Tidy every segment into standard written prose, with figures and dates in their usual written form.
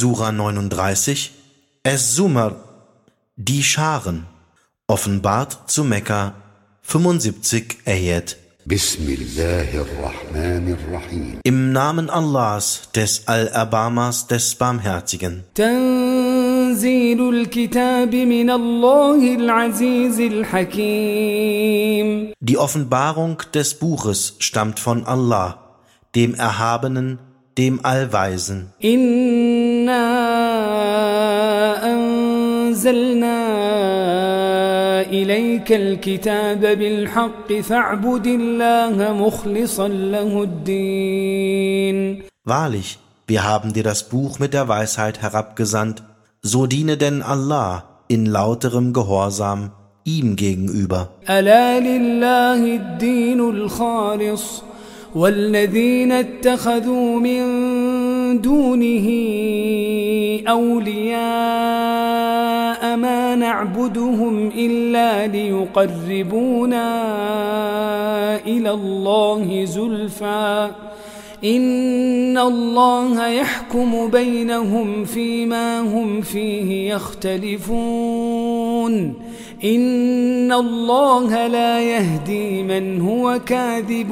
Sura 39, Es-Zumar, die Scharen, offenbart zu Mekka, 75 Ayat. Bismillahirrahmanirrahim. Im Namen Allahs, des Allerbarmers, des Barmherzigen. Tanzilul Kitabi min Allahil Azizil Hakim. Die Offenbarung des Buches stammt von Allah, dem Erhabenen, dem Allweisen. Inna anzalna ilayka al-kitaba bil-haqqi fa'budillaha mukhlishan lahu-d-din. Wahrlich, wir haben dir das Buch mit der Weisheit herabgesandt, so diene denn Allah in lauterem Gehorsam ihm gegenüber. Ala lillahi ad-dinul khalis. والذين اتخذوا من دونه أولياء ما نعبدهم إلا ليقربونا إلى الله زلفى إن الله يحكم بينهم فيما هم فيه يختلفون إن الله لا يهدي من هو كاذب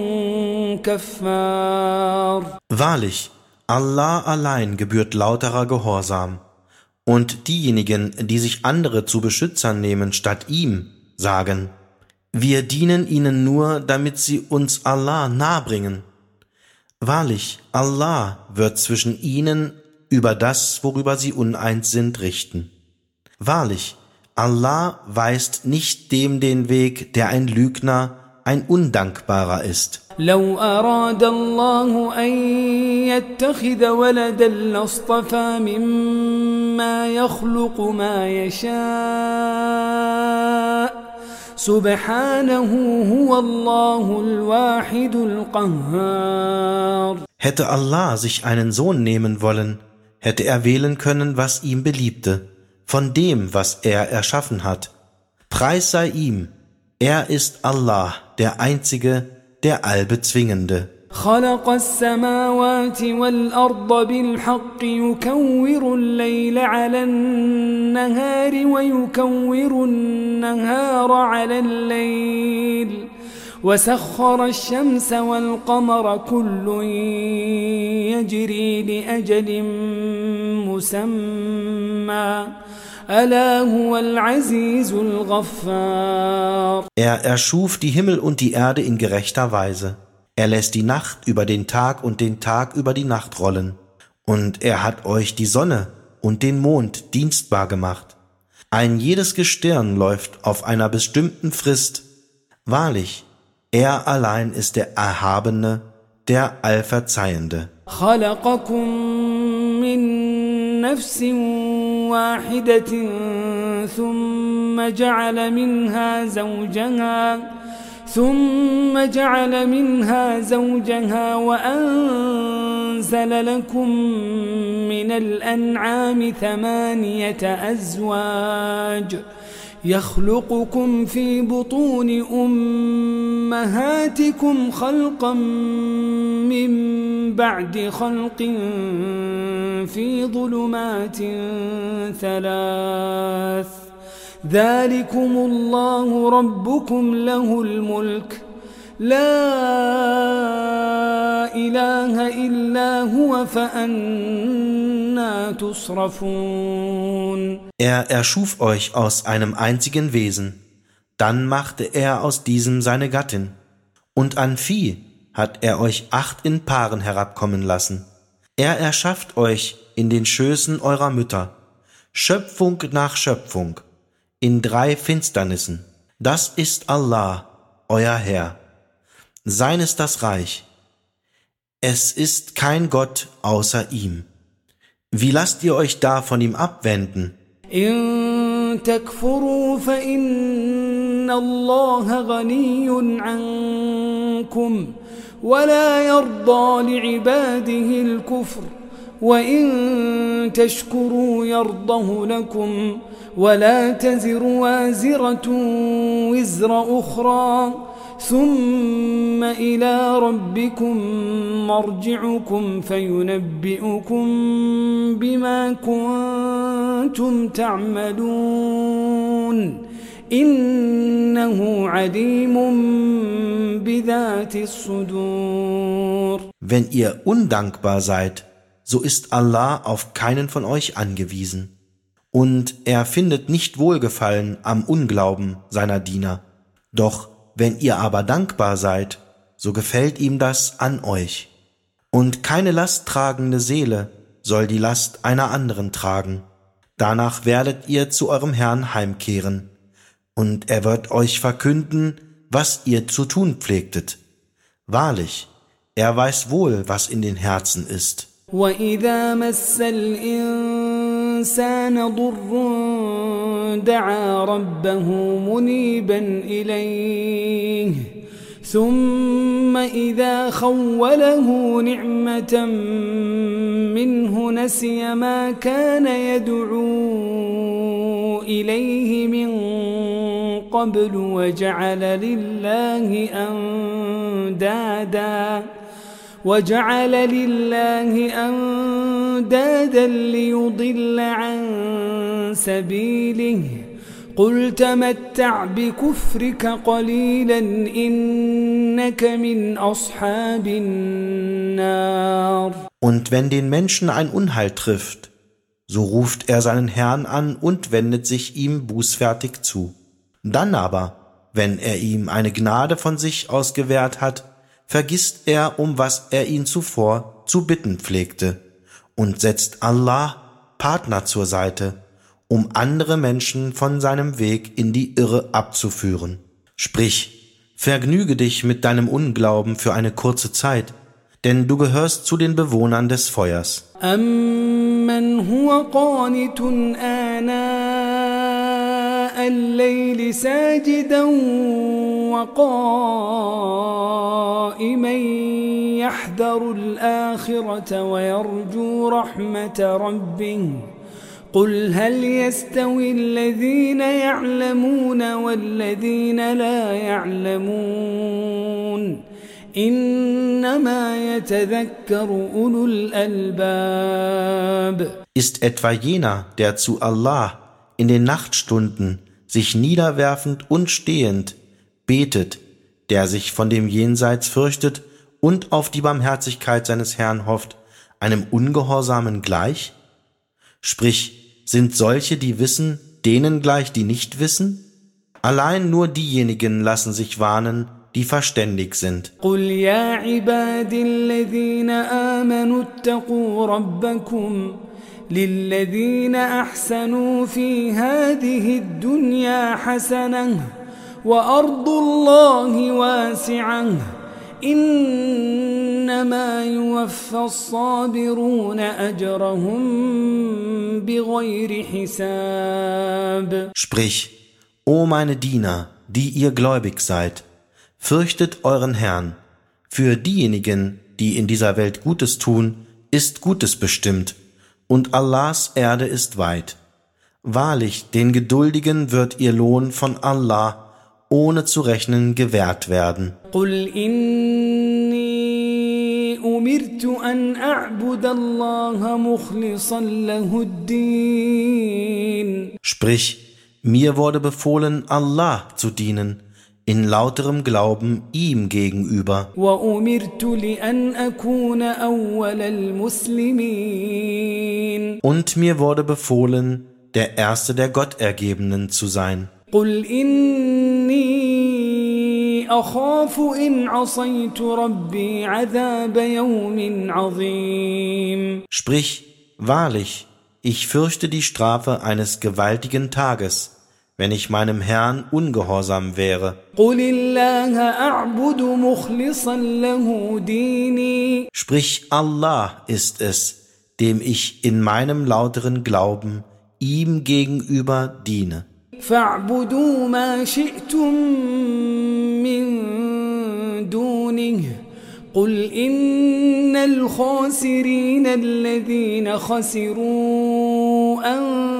كفار. Wahrlich, Allah allein gebührt lauterer Gehorsam, und diejenigen, die sich andere zu Beschützern nehmen statt ihm, sagen: Wir dienen ihnen nur, damit sie uns Allah nahebringen. Wahrlich, Allah wird zwischen ihnen über das, worüber sie uneins sind, richten. Wahrlich, Allah weist nicht dem den Weg, der ein Lügner, ein Undankbarer ist. لو أراد الله أن يتخذ ولدا لاصطفى مما يخلق ما يشاء سبحانه هو الله الواحد القهار. Hätte Allah sich einen Sohn nehmen wollen, hätte er wählen können, was ihm beliebte, von dem, was er erschaffen hat. Preis sei ihm, er ist Allah, der Einzige, der Allbezwingende. خلق السماوات والأرض بالحق يكور الليل على النهار ويكور النهار على الليل وسخر الشمس والقمر كل يجري لأجل مسمى ألا هو العزيز الغفار. Er erschuf die Himmel und die Erde in gerechter Weise. Er lässt die Nacht über den Tag und den Tag über die Nacht rollen. Und er hat euch die Sonne und den Mond dienstbar gemacht. Ein jedes Gestirn läuft auf einer bestimmten Frist. Wahrlich, er allein ist der Erhabene, der Allverzeihende. خلقكم من نفس واحدة ثم جعل منها زوجها وأنزل لكم من الأنعام 8 أزواج يخلقكم في بطون أمهاتكم خلقا من بعد خلق في ظلمات 3 ذلكم الله ربكم له الملك لا إله إلا هو فأنا تصرفون. Er erschuf euch aus einem einzigen Wesen, dann machte er aus diesem seine Gattin, und an Vieh hat er euch 8 in Paaren herabkommen lassen. Er erschafft euch in den Schößen eurer Mütter, Schöpfung nach Schöpfung, in 3 Finsternissen. Das ist Allah, euer Herr. Sein ist das Reich. Es ist kein Gott außer ihm. Wie lasst ihr euch da von ihm abwenden? إن تكفروا فإن الله غني عنكم ولا يرضى لعباده الكفر وإن تشكروا يرضه لكم ولا تزر وازرة وزر أخرى ثم إلى ربكم مرجعكم فينبئكم بما بما كنتم تعملون إنه عليم بذات الصدور. Wenn ihr undankbar seid, so ist Allah auf keinen von euch angewiesen. Und er findet nicht Wohlgefallen am Unglauben seiner Diener. Doch wenn ihr aber dankbar seid, so gefällt ihm das an euch. Und keine lasttragende Seele soll die Last einer anderen tragen. Danach werdet ihr zu eurem Herrn heimkehren. Und er wird euch verkünden, was ihr zu tun pflegtet. Wahrlich, er weiß wohl, was in den Herzen ist. وَإِذَا مَسَّ الْإِنسَانَ ضُرٌّ دَعَا رَبَّهُ مُنِيبًا إِلَيْهِ ثُمَّ إِذَا خَوَّلَهُ نِعْمَةً مِّنْهُ نَسِيَ مَا كَانَ يَدْعُو إِلَيْهِ مِنْ قَبْلُ وجعل لله أندادا ليضل عن سبيله قل تمتع بكفرك قليلا إنك من أصحاب النار. Und wenn den Menschen ein Unheil trifft, so ruft er seinen Herrn an und wendet sich ihm bußfertig zu. Dann aber, wenn er ihm eine Gnade von sich aus gewährt hat, vergisst er, um was er ihn zuvor zu bitten pflegte, und setzt Allah Partner zur Seite, um andere Menschen von seinem Weg in die Irre abzuführen. Sprich, vergnüge dich mit deinem Unglauben für eine kurze Zeit, denn du gehörst zu den Bewohnern des Feuers. أَمَّنْ هُوَ قَانِتٌ آنَاءَ اللَّيْلِ سَاجِدًا وَقَائِمًا يَحْذَرُ الْآخِرَةَ وَيَرْجُو رَحْمَةَ رَبِّهِ قُلْ هَلْ يَسْتَوِي الَّذِينَ يَعْلَمُونَ وَالَّذِينَ لَا يَعْلَمُونَ إِنَّمَا يَتَذَكَّرُ أُولُو الْأَلْبَابِ. Ist etwa jener, der zu Allah in den Nachtstunden sich niederwerfend und stehend betet, der sich von dem Jenseits fürchtet und auf die Barmherzigkeit seines Herrn hofft, einem Ungehorsamen gleich? Sprich, sind solche, die wissen, denen gleich, die nicht wissen? Allein nur diejenigen lassen sich warnen, die verständig sind. قُلْ يَا عِبَادِي الَّذِينَ آمَنُوا اتَّقُوا رَبَّكُمْ لِلَّذِينَ أَحْسَنُوا فِي هَذِهِ الدُّنْيَا حَسَنَةٌ وَأَرْضُ اللَّهِ وَاسِعَةٌ إِنَّمَا يُوَفَّى الصَّابِرُونَ أَجْرَهُم بِغَيْرِ حِسَابٍ. Sprich, O meine Diener, die ihr gläubig seid, fürchtet euren Herrn. Für diejenigen, die in dieser Welt Gutes tun, ist Gutes bestimmt, und Allahs Erde ist weit. Wahrlich, den Geduldigen wird ihr Lohn von Allah ohne zu rechnen gewährt werden. قُلْ إِنِّي أُمِرْتُ أَنْ أَعْبُدَ اللَّهَ مُخْلِصًا لَهُ الدِّينَ. Sprich, mir wurde befohlen, Allah zu dienen, in lauterem Glauben ihm gegenüber. وَأُمِرْتُ لِأَنْ أَكُونَ أَوَّلَ الْمُسْلِمِينَ. Und mir wurde befohlen, der Erste der Gottergebenen zu sein. قُلْ إِنِّي أَخَافُ إِنْ عَصَيْتُ رَبِّي عَذَابَ يَوْمٍ عَظِيمٍ. Sprich, wahrlich, ich fürchte die Strafe eines gewaltigen Tages, wenn ich meinem Herrn ungehorsam wäre. قُلِ اللَّهَ أَعْبُدُ مُخْلِصًا لَهُ دِينِي. Sprich, Allah ist es, dem ich in meinem lauteren Glauben ihm gegenüber diene. فَاعْبُدُوا مَا شِئْتُم مِّن دُونِهِ قُلْ إِنَّ الْخَاسِرِينَ الَّذِينَ خَسِرُوا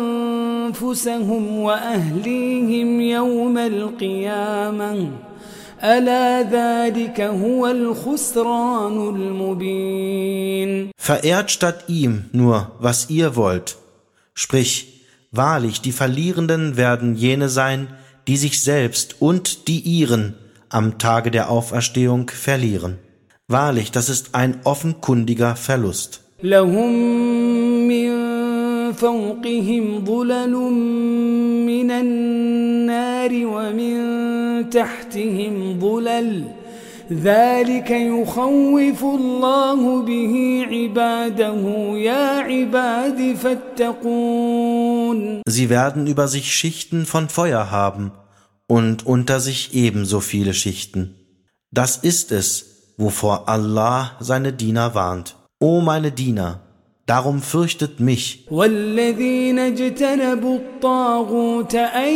أَنفُسَهُمْ وَأَهْلِيهِمْ يَوْمَ الْقِيَامَةِ ألا ذلك هو الخسران المبين. Verehrt statt ihm nur, was ihr wollt. Sprich, wahrlich, die Verlierenden werden jene sein, die sich selbst und die ihren am Tage der Auferstehung verlieren. Wahrlich, das ist ein offenkundiger Verlust. لهم من فوقهم ظلل من النار ومن تحتهم ظلل ذلك يخوف الله به عباده يا عباد فاتقون. Sie werden über sich Schichten von Feuer haben und unter sich ebenso viele Schichten. Das ist es, wovor Allah seine Diener warnt. O meine Diener, darum fürchtet mich. والذين اجتنبوا الطاغوت أن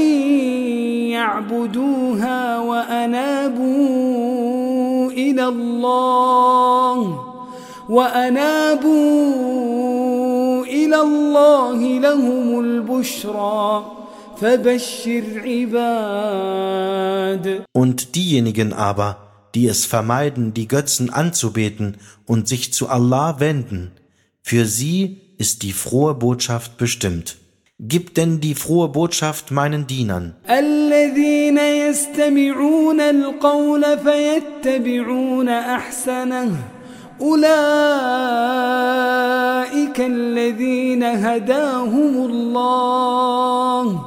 يعبدوها وأنابوا إلى الله لهم البشرى فبشر عباد. Und diejenigen aber, die es vermeiden, die Götzen anzubeten und sich zu Allah wenden, für sie ist die frohe Botschaft bestimmt. Gib denn die frohe Botschaft meinen Dienern. الذين يستمعون القول فيتبعون أحسنه أولئك الذين هداهم الله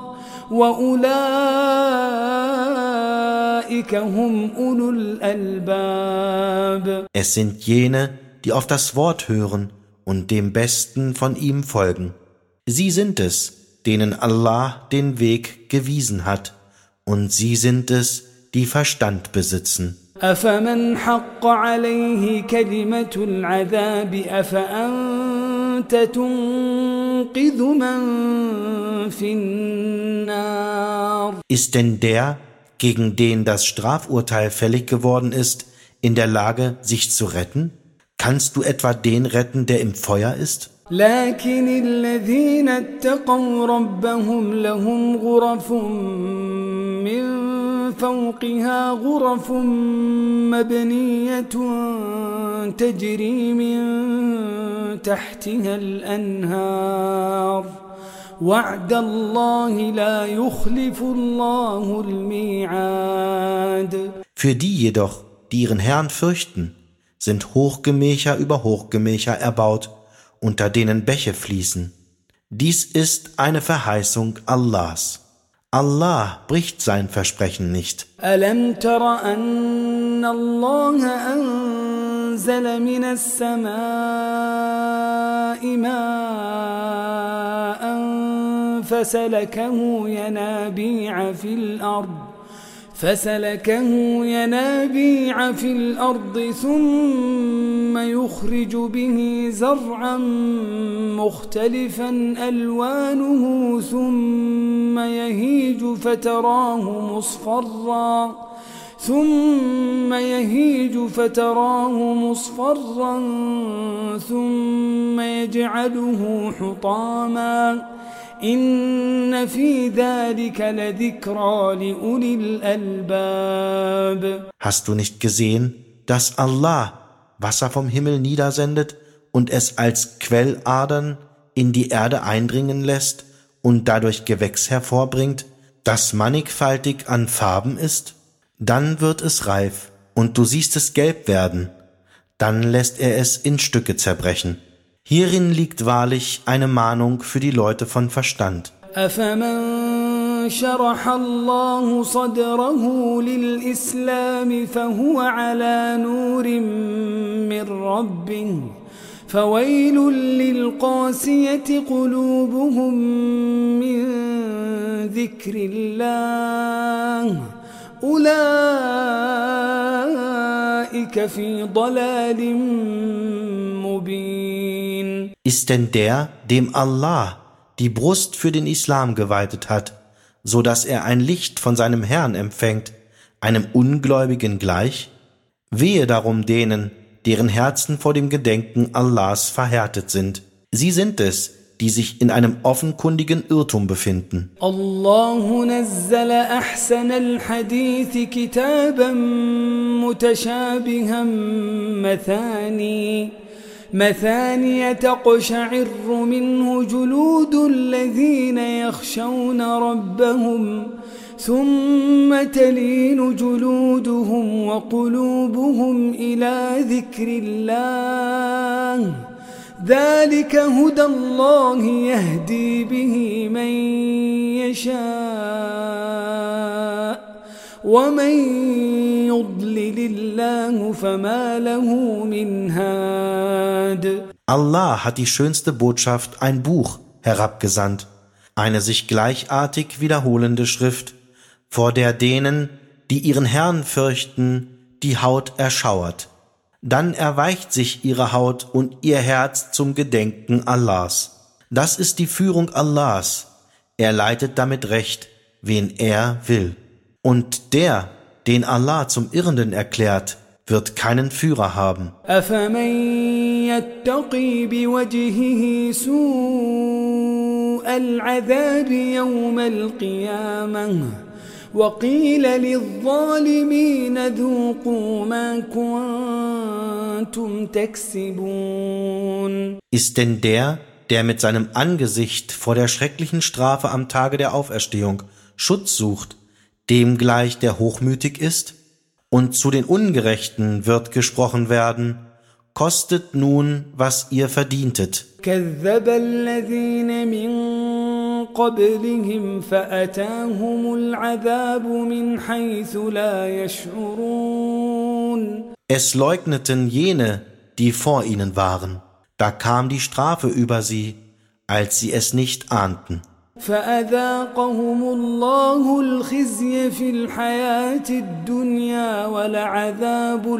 وأولئك هم أولو الألباب. Es sind jene, die auf das Wort hören und dem Besten von ihm folgen. Sie sind es, denen Allah den Weg gewiesen hat, und sie sind es, die Verstand besitzen. أفمن حق عليه كلمة العذاب أفأنت تنقذ من في النار. Ist denn der, gegen den das Strafurteil fällig geworden ist, in der Lage, sich zu retten? Kannst du etwa den retten, der im Feuer ist? لكن الذين اتقوا ربهم لهم غرف من فوقها غرف مبنية تجري من تحتها الأنهار وعد الله لا يخلف الله الميعاد. Für die jedoch, die ihren Herrn fürchten, sind Hochgemächer über Hochgemächer erbaut, unter denen Bäche fließen. Dies ist eine Verheißung Allahs. Allah bricht sein Versprechen nicht. ألم تر أن الله أنزل من السماء ماء فسلكه ينابيع في الأرض ثم يخرج به زرعا مختلفا ألوانه ثم يهيج فتراه مصفرا ثم يجعله حطاما إن في ذلك لذكرى لأولي الألباب. Hast du nicht gesehen, dass Allah Wasser vom Himmel niedersendet und es als Quelladern in die Erde eindringen lässt und dadurch Gewächs hervorbringt, das mannigfaltig an Farben ist? Dann wird es reif, und du siehst es gelb werden. Dann lässt er es in Stücke zerbrechen. Hierin liegt wahrlich eine Mahnung für die Leute von Verstand. أفمن شرح الله صدره للإسلام فهو على نور من ربه فويل للقاسية قلوبهم من ذكر الله أولئك في ضلال مبين. Ist denn der, dem Allah die Brust für den Islam geweitet hat, so dass er ein Licht von seinem Herrn empfängt, einem Ungläubigen gleich? Wehe darum denen, deren Herzen vor dem Gedenken Allahs verhärtet sind. Sie sind es, die sich in einem offenkundigen Irrtum befinden. الله نزل أحسن الحديث كتابا متشابها مثاني تقشعر منه جلود الذين يخشون ربهم ثم تلين جلودهم وقلوبهم إلى ذكر الله ذلك هدى الله يهدي به من يشاء ومن يضلل الله فما له من هاد. Allah hat die schönste Botschaft, ein Buch, herabgesandt, eine sich gleichartig wiederholende Schrift, vor der denen, die ihren Herrn fürchten, die Haut erschauert. Dann erweicht sich ihre Haut und ihr Herz zum Gedenken Allahs. Das ist die Führung Allahs. Er leitet damit recht, wen er will. Und der, den Allah zum Irrenden erklärt, wird keinen Führer haben. أفمن يتقي بوجهه سوء العذاب يوم القيامة وقيل للظالمين ذوقوا ما كنتم تكسبون. Ist denn der mit seinem Angesicht vor der schrecklichen Strafe am Tage der Auferstehung Schutz sucht, dem gleich, der hochmütig ist? Und zu den Ungerechten wird gesprochen werden, kostet nun, was ihr verdientet. كذب الذين من قبلهم فأتاهم العذاب من حيث لا يشعرون. Es leugneten jene, die vor ihnen waren. Da kam die Strafe über sie, als sie es nicht ahnten. فأذاقهم الله الخزي في الحياة الدنيا ولعذاب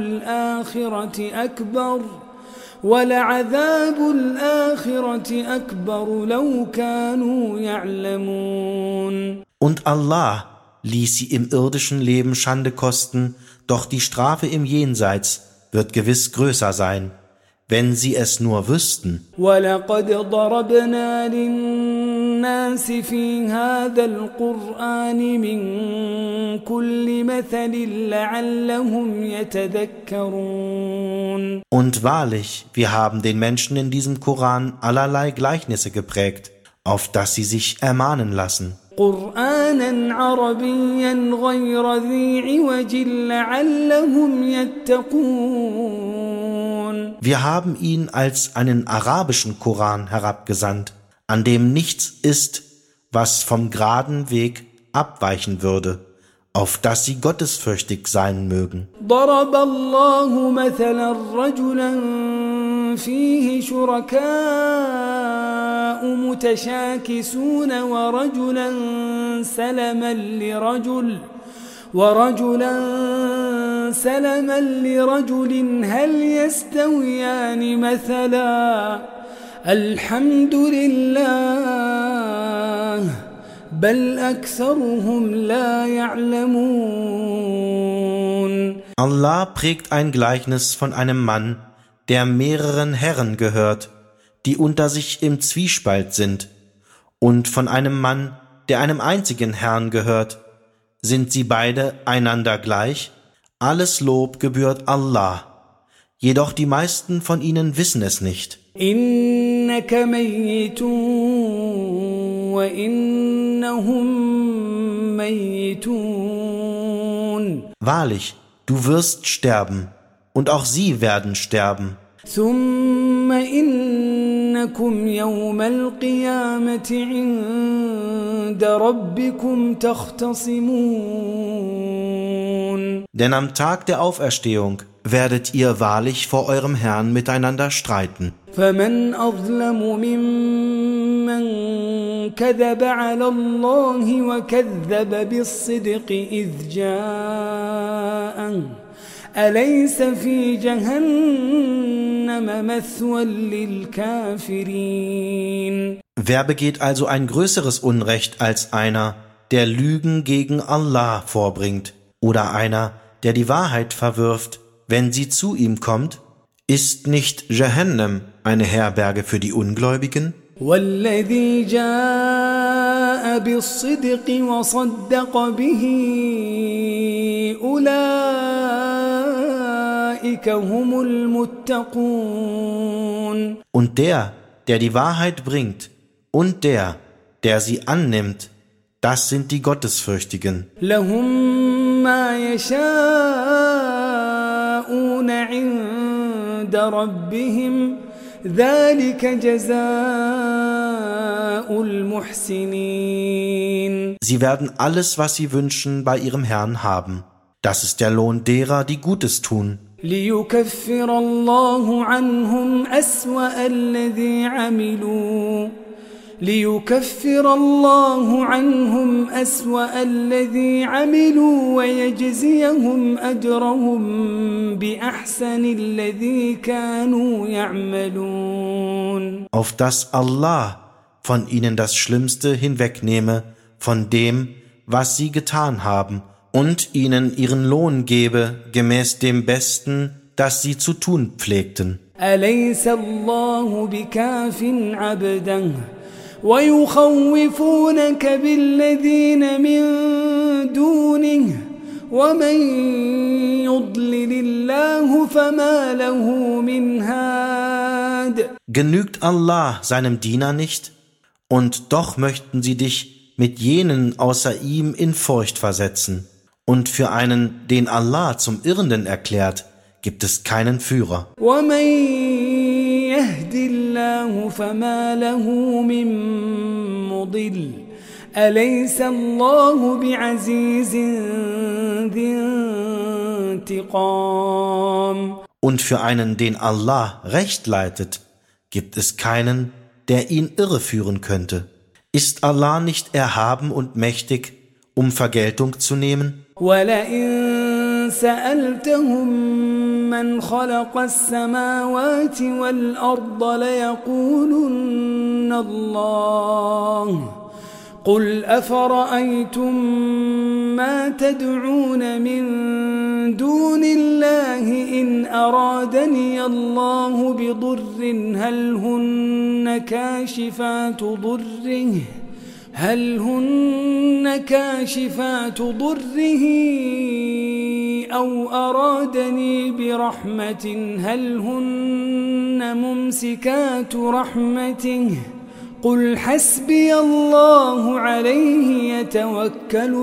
الآخرة أكبر لو كانوا يعلمون. Und Allah ließ sie im irdischen Leben Schande kosten, doch die Strafe im Jenseits wird gewiss größer sein, wenn sie es nur wüssten. وَلَقَدْ ضَرَبْنَا لِلنَّاسِ فِي هَذَا الْقُرْآنِ مِنْ كُلِّ مَثَلٍ لَعَلَّهُمْ يَتَذَكَّرُونَ. Und wahrlich, wir haben den Menschen in diesem Koran allerlei Gleichnisse geprägt, auf dass sie sich ermahnen lassen. قُرْآنًا عَرَبِيًّا غَيْرَ ذِي عِوَجٍ لَعَلَّهُمْ يَتَّقُونَ. Wir haben ihn als einen arabischen Koran herabgesandt, an dem nichts ist, was vom geraden Weg abweichen würde, auf dass sie gottesfürchtig sein mögen. ضرب الله مثلا رجلا فيه شركاء متشاكسون ورجلا سلما لرجل هل يستويان مثلا الحمد لله بل أكثرهم لا يعلمون. Allah prägt ein Gleichnis von einem Mann, der mehreren Herren gehört, die unter sich im Zwiespalt sind, und von einem Mann, der einem einzigen Herrn gehört. Sind sie beide einander gleich? Alles Lob gebührt Allah. Jedoch die meisten von ihnen wissen es nicht. إنك ميت وإنهم ميتون. Wahrlich, du wirst sterben, und auch sie werden sterben. ثم إنكم يوم القيامة عند ربكم تختصمون. Denn am Tag der Auferstehung werdet ihr wahrlich vor eurem Herrn miteinander streiten. فمن أظلم ممن كذب على الله وكذب بالصدق إذ جاءه أليس في جهنم مثوى للكافرين. Wer begeht also ein größeres Unrecht als einer, der Lügen gegen Allah vorbringt, oder einer, der die Wahrheit verwirft, wenn sie zu ihm kommt? Ist nicht Jahannam eine Herberge für die Ungläubigen? والذي جاء بالصدق وصدق به أولئك هم المتقون. Und der die Wahrheit bringt, und der sie annimmt, das sind die Gottesfürchtigen. لهم ما يشاءون عند ربهم ذلك جزاء المحسنين. Sie werden alles, was sie wünschen, bei ihrem Herrn haben. Das ist der Lohn derer, die Gutes tun. ليكفر الله عنهم أسوأ الذي عملوا ويجزيهم أجرهم بأحسن الذي كانوا يعملون. Auf dass Allah von ihnen das Schlimmste hinwegnehme von dem, was sie getan haben, und ihnen ihren Lohn gebe, gemäß dem Besten, das sie zu tun pflegten. أليس الله بكاف عبده ويخوفونك بالذين من دونه ومن يضلل الله فما له من هاد. Genügt Allah seinem Diener nicht? Und doch möchten sie dich mit jenen außer ihm in Furcht versetzen. Und für einen, den Allah zum Irrenden erklärt, gibt es keinen Führer. ومن يهد الله فما له من مضل أليس الله بعزيز ذي انتقام. Und für einen, den Allah recht leitet, gibt es keinen, der ihn irreführen könnte. Ist Allah nicht erhaben und mächtig, um Vergeltung zu nehmen? وَلَئِن سَأَلْتَهُم مَّنْ خَلَقَ السَّمَاوَاتِ وَالْأَرْضَ لَيَقُولُنَّ اللَّهُ قُلْ أَفَرَأَيْتُم مَّا تَدْعُونَ مِن دُونِ اللَّهِ إِنْ أَرَادَنِيَ اللَّهُ بِضُرٍّ هَلْ هن كاشفات ضره أو أرادني برحمة هل هن ممسكات رحمته قل حسبي الله عليه يتوكل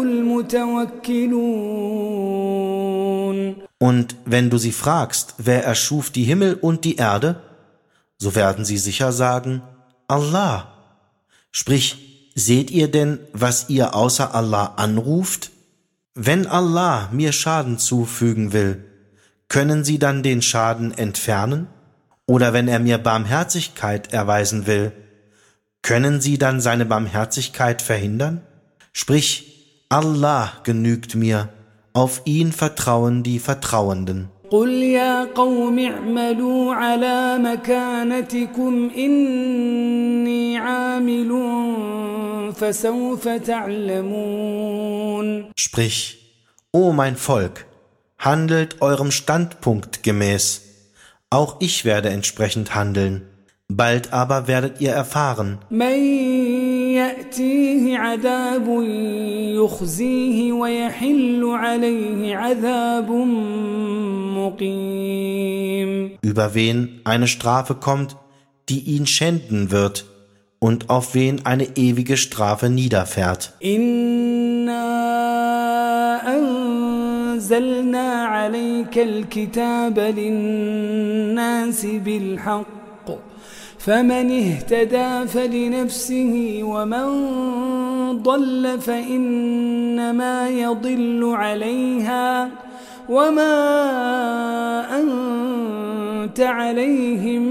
المتوكلون. Und wenn du sie fragst, wer erschuf die Himmel und die Erde, so werden sie sicher sagen, Allah. Sprich, seht ihr denn, was ihr außer Allah anruft? Wenn Allah mir Schaden zufügen will, können sie dann den Schaden entfernen? Oder wenn er mir Barmherzigkeit erweisen will, können sie dann seine Barmherzigkeit verhindern? Sprich, Allah genügt mir, auf ihn vertrauen die Vertrauenden. قل يا قوم اعملوا على مكانتكم إني عامل فسوف تعلمون. Sprich, O mein Volk, handelt eurem Standpunkt gemäß. Auch ich werde entsprechend handeln. Bald aber werdet ihr erfahren. من يأتيه عذاب يخزيه ويحل عليه عذاب مقيم. Über wen eine Strafe kommt, die ihn schänden wird, und auf wen eine ewige Strafe niederfährt. إنا أنزلنا عليك الكتاب للناس بالحق فمن اهتدى فلنفسه ومن ضل فإنما يضل عليها وما أنت عليهم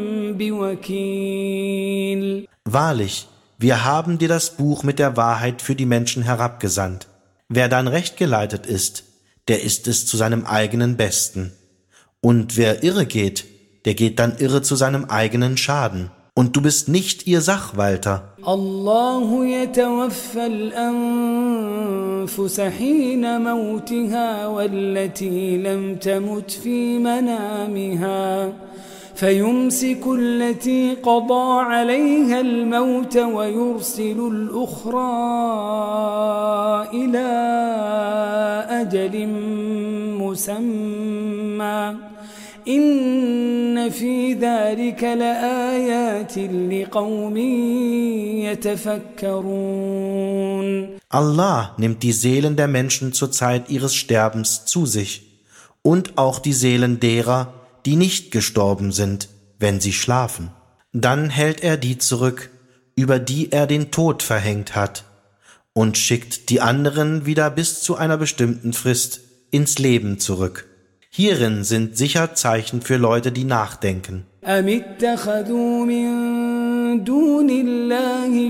بوكيل. Wahrlich, wir haben dir das Buch mit der Wahrheit für die Menschen herabgesandt. Wer dann recht geleitet ist, der ist es zu seinem eigenen Besten. Und wer irre geht, der geht dann irre zu seinem eigenen Schaden. Und du bist nicht ihr Sachwalter. Allahu yatawaffa al-anfus hina mawtiha wallati lam tamut fi manamiha فيمسك التي قضى عليها الموت ويرسل الأخرى إلى أجل مسمى إن في ذلك لآيات لقوم يتفكرون. Allah nimmt die Seelen der Menschen zur Zeit ihres Sterbens zu sich und auch die Seelen derer, die nicht gestorben sind, wenn sie schlafen. Dann hält er die zurück, über die er den Tod verhängt hat, und schickt die anderen wieder bis zu einer bestimmten Frist ins Leben zurück. Hierin sind sicher Zeichen für Leute, die nachdenken. أم اتخذوا من دون الله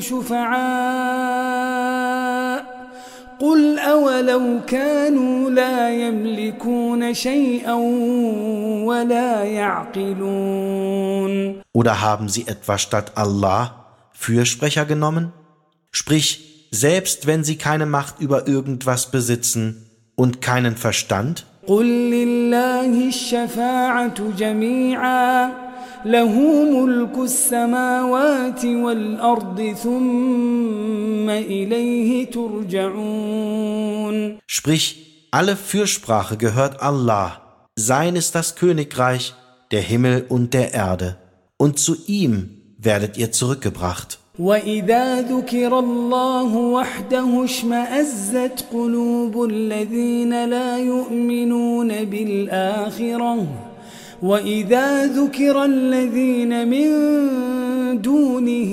شفعاء قل أولو كانوا لا يملكون شيئا ولا يعقلون. Oder haben sie etwa statt Allah Fürsprecher genommen? Sprich, selbst wenn sie keine Macht über irgendwas besitzen und keinen Verstand? قل لله الشفاعة جميعا له ملك السماوات والأرض ثم إليه ترجعون. Sprich, alle Fürsprache gehört Allah. Sein ist das Königreich, der Himmel und der Erde. Und zu ihm werdet ihr zurückgebracht. وَإِذَا ذُكِرَ اللَّهُ وَحْدَهُ اشْمَأَزَّتْ قُلُوبُ الَّذِينَ لَا يُؤْمِنُونَ بِالْآخِرَةِ وَإِذَا ذُكِرَ الَّذِينَ مِن دُونِهِ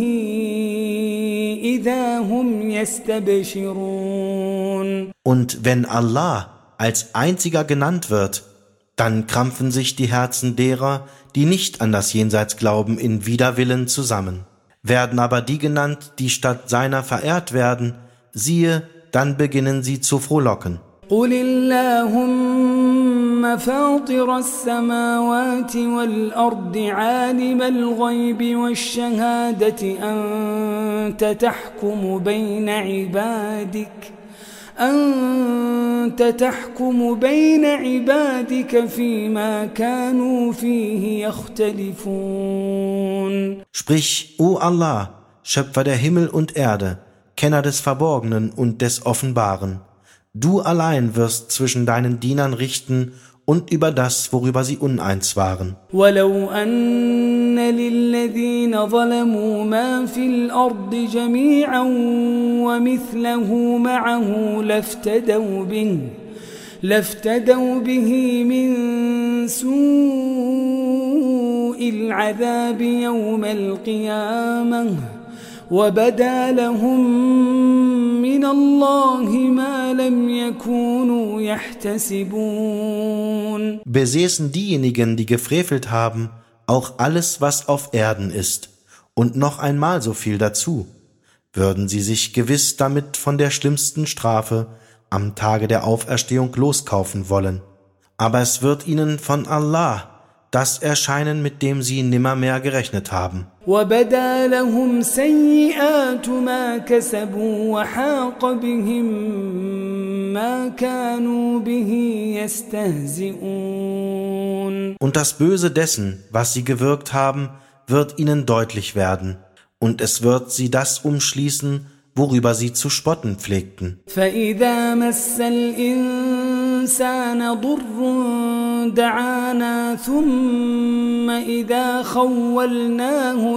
إِذَا هُمْ يَسْتَبْشِرُونَ. Und wenn Allah als einziger genannt wird, dann krampfen sich die Herzen derer, die nicht an das Jenseits glauben, in Widerwillen zusammen. Werden aber die genannt, die statt seiner verehrt werden, siehe, dann beginnen sie zu frohlocken. قُلِ اللَّهُمَّ فَاطِرَ السَّمَاوَاتِ وَالْأَرْضِ عَالِمَ الْغَيْبِ وَالشَّهَادَةِ أنت تحكم بين عبادك فيما كانوا فيه يختلفون. Sprich, O Allah, Schöpfer der Himmel und Erde, Kenner des Verborgenen und des Offenbaren, du allein wirst zwischen deinen Dienern richten und über das, worüber sie uneins waren. وَلَوْ أَنَّ لِلَّذِينَ ظَلَمُوا مَا فِي الْأَرْضِ جَمِيعًا وَمِثْلَهُ مَعَهُ لافتدوا به من سوء العذاب يوم القيامة وبدا لهم من الله ما لم يكونوا يحتسبون. Besäßen diejenigen, die gefrevelt haben, auch alles, was auf Erden ist, und noch einmal so viel dazu, würden sie sich gewiss damit von der schlimmsten Strafe am Tage der Auferstehung loskaufen wollen. Aber es wird ihnen von Allah das erscheinen, mit dem sie nimmermehr gerechnet haben. وَبَدَا لَهُمْ سَيِّئَاتُ مَا كَسَبُوا وَحَاقَ بِهِم مَّا كَانُوا بِهِ يَسْتَهْزِئُونَ. Und das Böse dessen, was sie gewirkt haben, wird ihnen deutlich werden, und es wird sie das umschließen, worüber sie zu spotten pflegten. فَإِذَا مَسَّ الْإِنسَانَ ضُرٌّ دعانا ثم إذا خولناه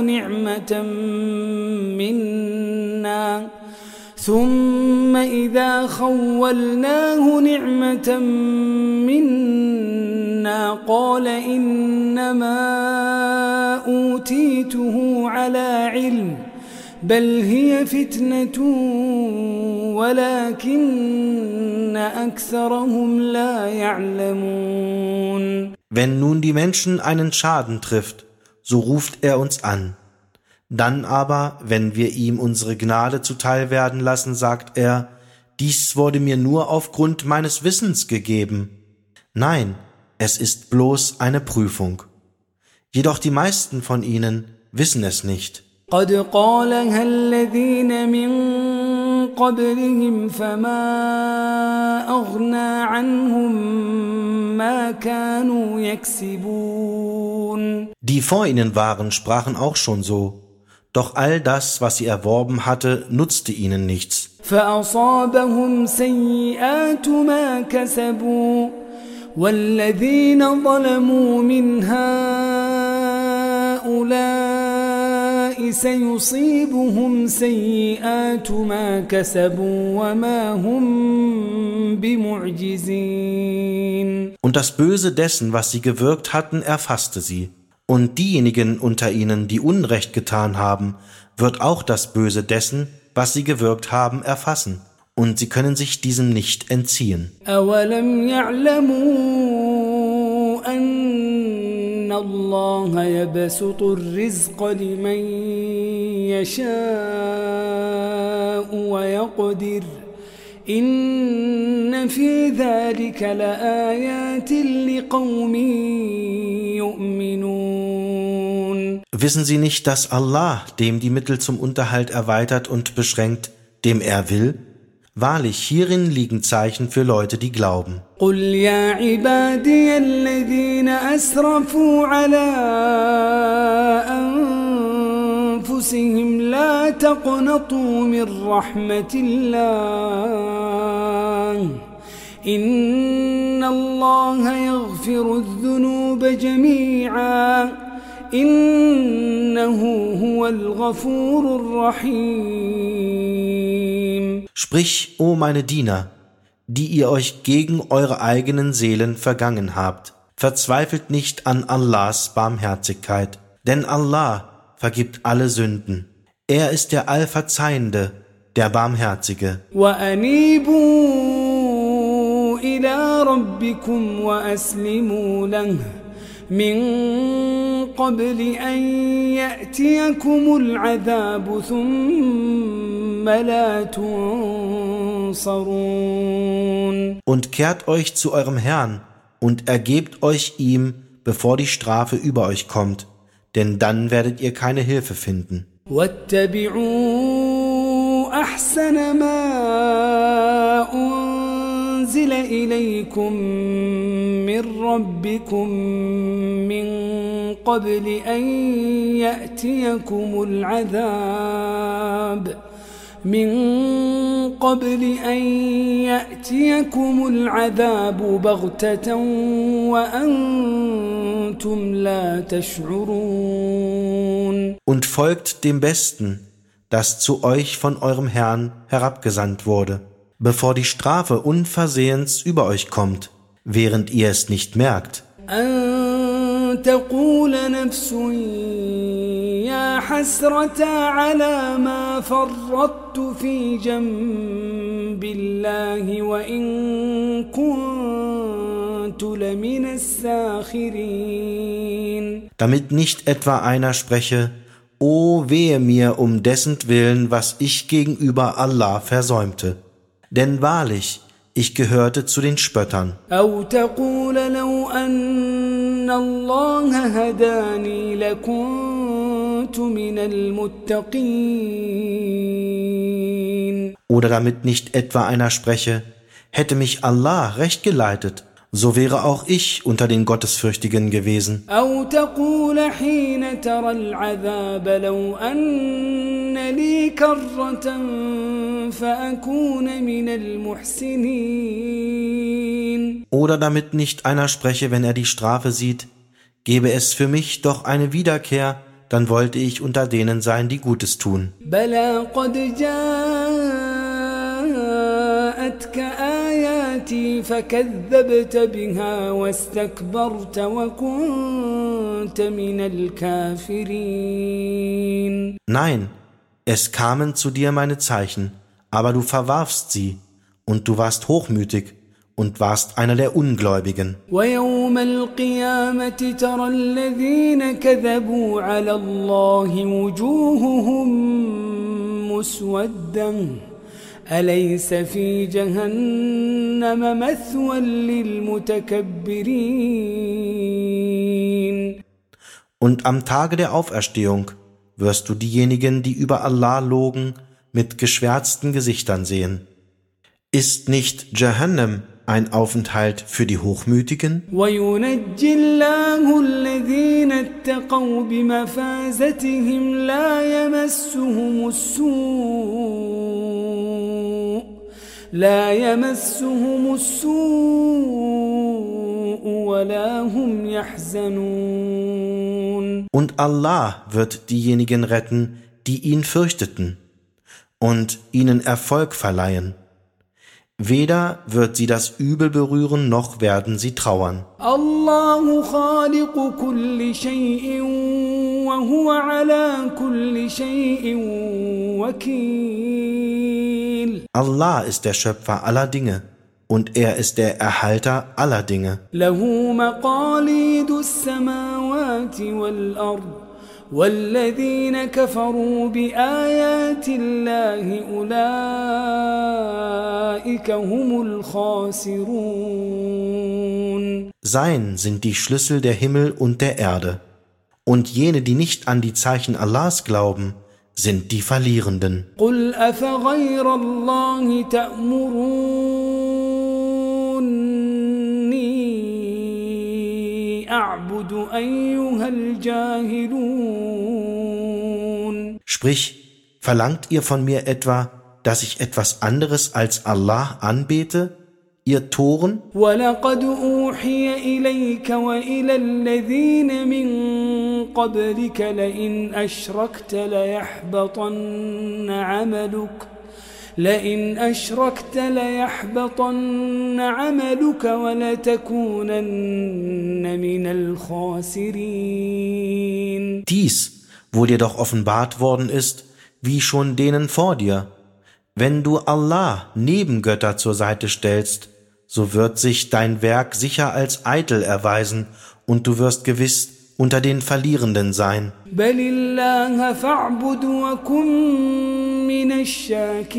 نعمة منا قال إنما أوتيته على علم بل هي فتنة ولكن أكثرهم لا يعلمون. Wenn nun die Menschen einen Schaden trifft, so ruft er uns an. Dann aber, wenn wir ihm unsere Gnade zuteil werden lassen, sagt er, dies wurde mir nur aufgrund meines Wissens gegeben. Nein, es ist bloß eine Prüfung. Jedoch die meisten von ihnen wissen es nicht. قد قالها الذين من قبلهم فما أغنى عنهم ما كانوا يكسبون. Die vor ihnen waren, sprachen auch schon so. Doch all das, was sie erworben hatte, nutzte ihnen nichts. فأصابهم سيئات ما كسبوا والذين ظلموا من هؤلاء سيصيبهم سيئات ما كسبوا وما هم بمعجزين. Und das Böse dessen, was sie gewirkt hatten, erfasste sie. Und diejenigen unter ihnen, die Unrecht getan haben, wird auch das Böse dessen, was sie gewirkt haben, erfassen. Und sie können sich diesem nicht entziehen. أَوَلَمْ يَعْلَمُوا أَنَّ اللَّهَ يَبْسُطُ الرِّزْقَ لِمَن يَشَاءُ وَيَقْدِرُ إِنَّ فِي ذَلِكَ لَآيَاتٍ لِقَوْمٍ يُؤْمِنُونَ. Wissen Sie nicht, dass Allah dem die Mittel zum Unterhalt erweitert und beschränkt, dem er will? Wahrlich, hierin liegen Zeichen für Leute, die glauben. قُلْ يَا عِبَادِيَ الَّذِينَ أَسْرَفُوا عَلَىٰ أَنفُسِهِمْ لَا تَقْنَطُوا مِن رَّحْمَةِ اللَّهِ إِنَّ اللَّهَ يَغْفِرُ الذُّنُوبَ جَمِيعًا إِنَّهُ هُوَ الْغَفُورُ الرَّحِيمُ. Sprich, o meine Diener, die ihr euch gegen eure eigenen Seelen vergangen habt, verzweifelt nicht an Allahs Barmherzigkeit, denn Allah vergibt alle Sünden. Er ist der Allverzeihende, der Barmherzige. وَأَنِيبُوا إِلَىٰ رَبِّكُمْ وَأَسْلِمُوا لَهُ مِن قَبْلِ أَن يَأْتِيَكُمُ الْعَذَابُ ثُمَّ لَا تُنصَرُونَ. Und kehrt euch zu eurem Herrn und ergebt euch ihm, bevor die Strafe über euch kommt, denn dann werdet ihr keine Hilfe finden. وَاتَّبِعُوا أَحْسَنَ مَا أُنزِلَ إِلَيْكُم مِّن رَّبِّكُم مِّن قَبْلِ أَن يَأْتِيَكُمُ الْعَذَابُ بَغْتَةً وَأَنتُمْ لَا تَشْعُرُونَ. Und folgt dem Besten, das zu euch von eurem Herrn herabgesandt wurde, bevor die Strafe unversehens über euch kommt, während ihr es nicht merkt. أَن تَقُولَ نَفْسٌ يَا حَسْرَتَا عَلَى مَا فَرَّطتُ فِي جَنبِ اللَّهِ وَإِن كُنتُ لَمِنَ السَّاخِرِينَ. Damit nicht etwa einer spreche, O wehe mir um dessentwillen, was ich gegenüber Allah versäumte. Denn wahrlich, ich gehörte zu den Spöttern. أَوْ تَقُولَ لَوْ أَنَّ اللَّهَ هَدَانِي لَكُنتُ مِنَ الْمُتَّقِينَ. Oder damit nicht etwa einer spreche, hätte mich Allah recht geleitet, so wäre auch ich unter den Gottesfürchtigen gewesen. أَوْ تَقُولَ حِينَ تَرَى الْعَذَابَ لَوْ أَنَّ لِي كَرَّةً فَأَكُونَ مِنَ الْمُحْسِنِينَ. Oder damit nicht einer spreche, wenn er die Strafe sieht, gäbe es für mich doch eine Wiederkehr, dann wollte ich unter denen sein, die Gutes tun. بَلَى قَدْ جَاءَتْكَ آيَاتِي فَكَذَّبْتَ بِهَا وَاسْتَكْبَرْتَ وَكُنْتَ مِنَ الْكَافِرِينَ. Nein, es kamen zu dir meine Zeichen, aber du verwarfst sie, und du warst hochmütig und warst einer der Ungläubigen. وَيَوْمَ الْقِيَامَةِ تَرَى الَّذِينَ كَذَبُوا عَلَى اللَّهِ وُجُوهُهُم مُّسْوَدَّةٌ أَلَيْسَ فِي جَهَنَّمَ مَثْوًى لِلْمُتَكَبِّرِينَ. Und am Tage der Auferstehung wirst du diejenigen, die über Allah logen, mit geschwärzten Gesichtern sehen. Ist nicht Jahannam ein Aufenthalt für die Hochmütigen? وَيُنَجِّي اللَّهُ الَّذِينَ اتَّقَوْا بِمَفَازَتِهِمْ لا يمسهم السوء ولا هم يحزنون. Und Allah wird diejenigen retten, die ihn fürchteten, und ihnen Erfolg verleihen. Weder wird sie das Übel berühren, noch werden sie trauern. Allahu khaliqu kulli shay'in wa huwa ala kulli shay'in wakil. Allah ist der Schöpfer aller Dinge und er ist der Erhalter aller Dinge. Lahu maqalidus samawati wal ard. والذين كفروا بآيات الله أولئك هم الخاسرون. Sein sind die Schlüssel der Himmel und der Erde, und jene, die nicht an die Zeichen Allahs glauben, sind die Verlierenden. قل أفغير الله تأمروني أعبد أيها الجاهلون. Sprich, verlangt ihr von mir etwa, dass ich etwas anderes als Allah anbete, ihr Toren? وَلَقَدْ أُوحِيَ إِلَيْكَ وَإِلَى الَّذِينَ مِن قَبْلِكَ لَئِنْ أَشْرَكْتَ لَيَحْبَطَنَّ عَمَلُكَ وَلَتَكُونَنَّ مِنَ الْخَاسِرِينَ. Dies, wo dir doch offenbart worden ist, wie schon denen vor dir. Wenn du Allah Nebengötter zur Seite stellst, so wird sich dein Werk sicher als eitel erweisen und du wirst gewiss unter den Verlierenden sein. Balillaha fa'bud wa kun minash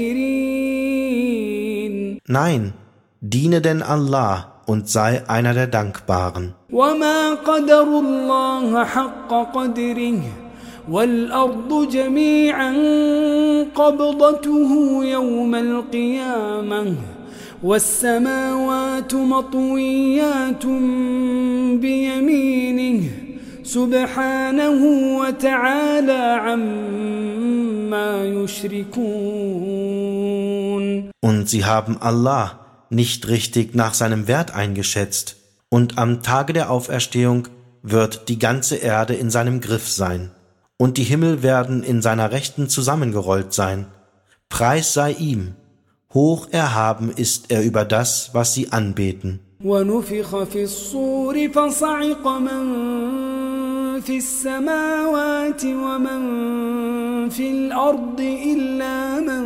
shakirin. Nein, diene denn Allah und sei einer der Dankbaren. Wa ma qadarullaha haqqa qadrihi wal ardu jami'an qabdatuhu yawmal qiyamah والسماوات مطويات بيمينه سبحانه وتعالى عما يشركون. Und sie haben Allah nicht richtig nach seinem Wert eingeschätzt, und am Tage der Auferstehung wird die ganze Erde in seinem Griff sein, und die Himmel werden in seiner Rechten zusammengerollt sein. Preis sei ihm. Hoch erhaben ist er über das, was sie anbeten. وَنُفِخَ فِي الصُّورِ فَصَعِقَ مَن فِي السَّمَاوَاتِ وَمَن فِي الْأَرْضِ إِلَّا مَن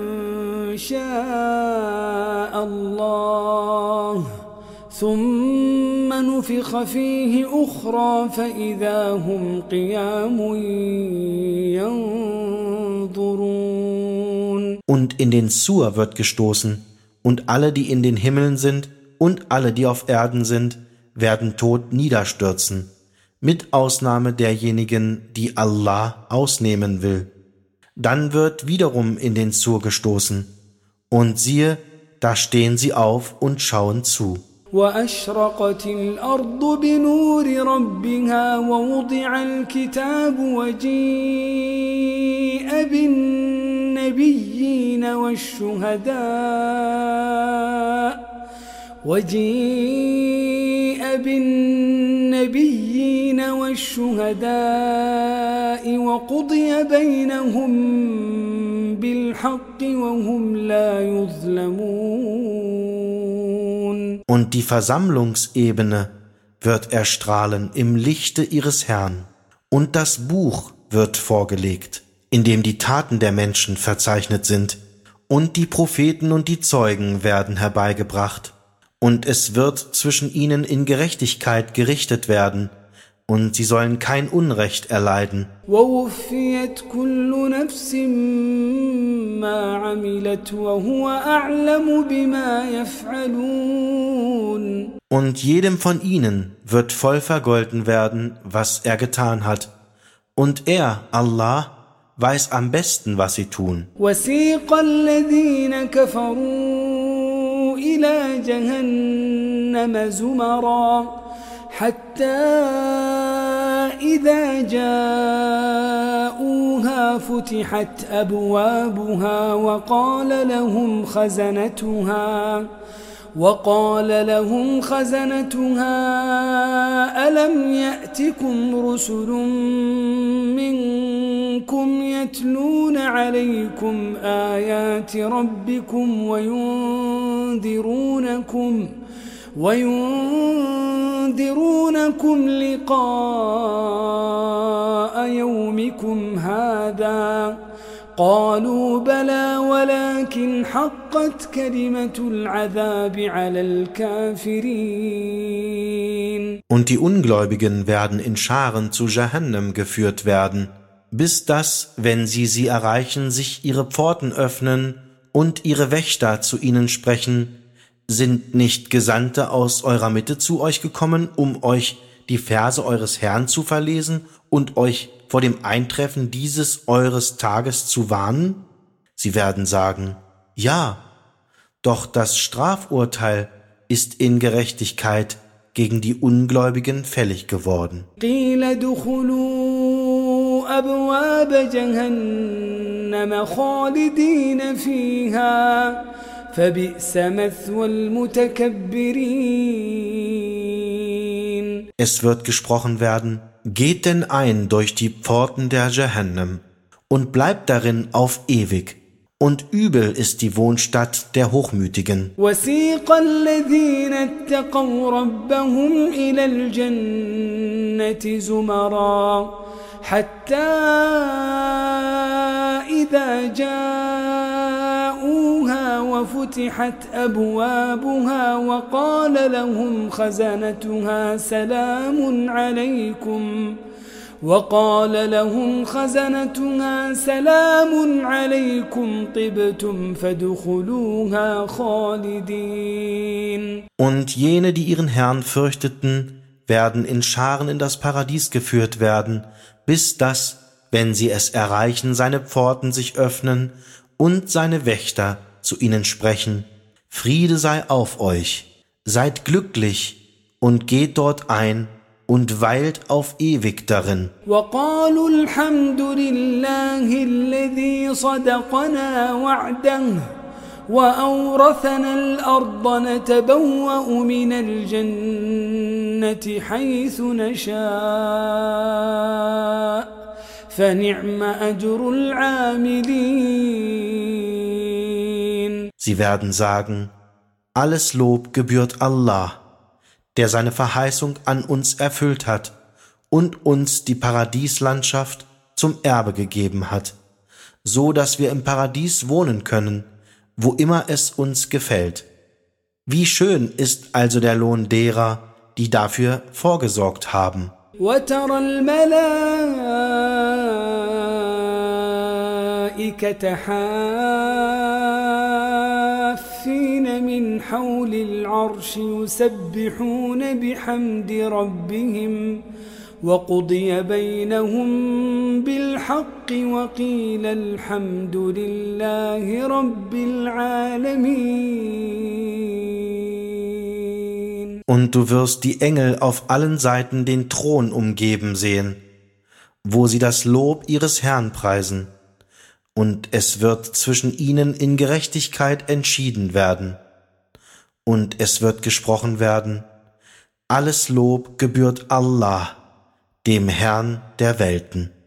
شَاءَ اللَّهُ ثُمَّ نُفِخَ فِيهِ أُخْرَى فَإِذَا هُمْ قِيَامٌ يَنظُرُونَ. Und in den Sur wird gestoßen, und alle, die in den Himmeln sind, und alle, die auf Erden sind, werden tot niederstürzen, mit Ausnahme derjenigen, die Allah ausnehmen will. Dann wird wiederum in den Sur gestoßen, und siehe, da stehen sie auf und schauen zu. وأشرقت الأرض بنور ربها ووضع الكتاب وجيء بالنبيين والشهداء وقضي بينهم بالحق وهم لا يظلمون. Und die Versammlungsebene wird erstrahlen im Lichte ihres Herrn, und das Buch wird vorgelegt, in dem die Taten der Menschen verzeichnet sind, und die Propheten und die Zeugen werden herbeigebracht, und es wird zwischen ihnen in Gerechtigkeit gerichtet werden, und sie sollen kein Unrecht erleiden. وَوُفِّيَتْ كُلُّ نَفْسٍ مَا عَمِلَتْ وَهُوَ أَعْلَمُ بِمَا يَفْعَلُونَ. Und jedem von ihnen wird voll vergolten werden, was er getan hat, Und er, Allah, weiß am besten, was sie tun. وسيق الذين كفروا إلى جهنم زمرا حتى إذا جاءوها فتحت أبوابها وقال لهم خزنتها ألم يأتكم رسل منكم يتلون عليكم آيات ربكم وينذرونكم لقاء يومكم هذا قالوا بلى ولكن حقت كلمة العذاب على الكافرين. Und die Ungläubigen werden in Scharen zu Jahannam geführt werden, bis dass, wenn sie erreichen, sich ihre Pforten öffnen und ihre Wächter zu ihnen sprechen: Sind nicht Gesandte aus eurer Mitte zu euch gekommen, um euch die Verse eures Herrn zu verlesen und euch vor dem Eintreffen dieses eures Tages zu warnen? Sie werden sagen: Ja, doch das Strafurteil ist in Gerechtigkeit gegen die Ungläubigen fällig geworden. قيل دخلوا أبواب جهنم خالدين فيها فبئس مثوى المتكبرين. Es wird gesprochen werden: Geht denn ein durch die Pforten der Jahannam und bleibt darin auf ewig, und übel ist die Wohnstadt der Hochmütigen. وسيق الذين اتقوا ربهم إلى الجنة زمرا حتى إذا جاءوها وفتحت أبوابها وقال لهم خزنتها سلام عليكم طبتم فادخلوها خالدين. Und jene, die ihren Herrn fürchteten, werden in Scharen in das Paradies geführt werden, bis dass, wenn sie es erreichen, seine Pforten sich öffnen und seine Wächter zu ihnen sprechen: Friede sei auf euch, seid glücklich und geht dort ein und weilt auf ewig darin. وقالوا الحمد لله الذي صدقنا وعده وأورثنا الأرض نتبوأ من الجنة حيث نشاء فنعم أجر العاملين. Sie werden sagen: Alles Lob gebührt Allah, der seine Verheißung an uns erfüllt hat und uns die Paradieslandschaft zum Erbe gegeben hat, so dass wir im Paradies wohnen können, wo immer es uns gefällt. Wie schön ist also der Lohn derer, die dafür vorgesorgt haben. وترى الملائكة حافين من حول العرش يسبحون بحمد ربهم وقضي بينهم بالحق وقيل الحمد لله رب العالمين. Und du wirst die Engel auf allen Seiten den Thron umgeben sehen, wo sie das Lob ihres Herrn preisen, und es wird zwischen ihnen in Gerechtigkeit entschieden werden. Und es wird gesprochen werden: Alles Lob gebührt Allah, dem Herrn der Welten.